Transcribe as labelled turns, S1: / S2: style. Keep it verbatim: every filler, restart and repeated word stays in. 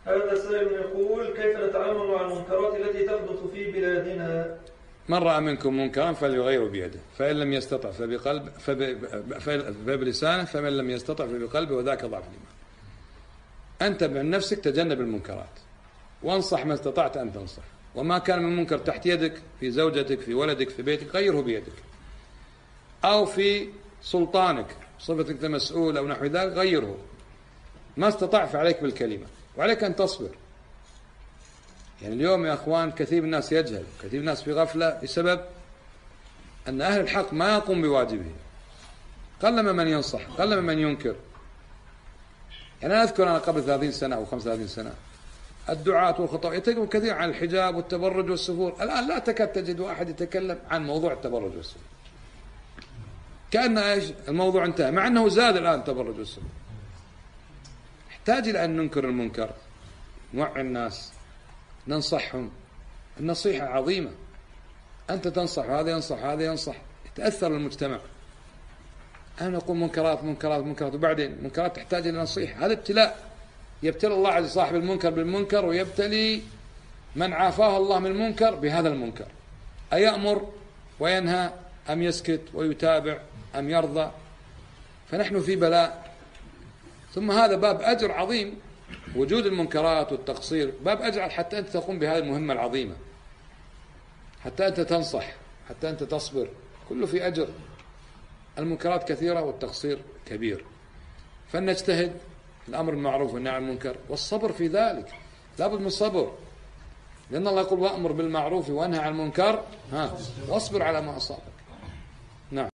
S1: هذا سائل يقول: كيف نتعامل مع المنكرات التي تحدث في بلادنا؟
S2: من رأى منكم منكرا فليغيره بيده، فإن لم يستطع فبقلب فبلسانه، فمن لم يستطع فبقلبه، وذاك ضعف الإيمان. أنت من نفسك تجنب المنكرات، وانصح ما استطعت أن تنصح، وما كان من منكر تحت يدك في زوجتك في ولدك في بيتك غيره بيدك، أو في سلطانك صفتك مسؤول أو نحو ذلك غيره. ما استطاع فعليك بالكلمة، وعليك أن تصبر. يعني اليوم يا أخوان كثير من الناس يجهل، كثير من الناس في غفلة بسبب أن أهل الحق ما يقوم بواجبه. قلما من ينصح، قلما من ينكر. يعني أنا أذكر أنا قبل ثلاثين سنة أو خمسة وثلاثين سنة الدعاة والخطاة يتكلمون كثير عن الحجاب والتبرج والسفور. الآن لا تكاد تجد واحد يتكلم عن موضوع التبرج والسفور، كأن إيش الموضوع انتهى، مع أنه زاد الآن التبرج والسفور. نحتاج إلى أن ننكر المنكر، نوعي الناس، ننصحهم. النصيحة عظيمة، أنت تنصح هذا ينصح هذا ينصح، يتأثر المجتمع. أنا نقول منكرات منكرات منكرات، وبعدين منكرات تحتاج إلى نصيحة. هذا ابتلاء، يبتلي الله عز صاحب المنكر بالمنكر، ويبتلي من عافاه الله من المنكر بهذا المنكر. أيأمر وينهى أم يسكت ويتابع أم يرضى؟ فنحن في بلاء. ثم هذا باب أجر عظيم، وجود المنكرات والتقصير باب أجر حتى أنت تقوم بهذه المهمة العظيمة، حتى أنت تنصح، حتى أنت تصبر، كله في أجر. المنكرات كثيرة والتقصير كبير، فلنجتهد الأمر بالمعروف والنهي عن المنكر، والصبر في ذلك. لابد من الصبر، لأن الله يقول: وأمر بالمعروف وانهى عن المنكر ها واصبر على ما أصابك. نعم.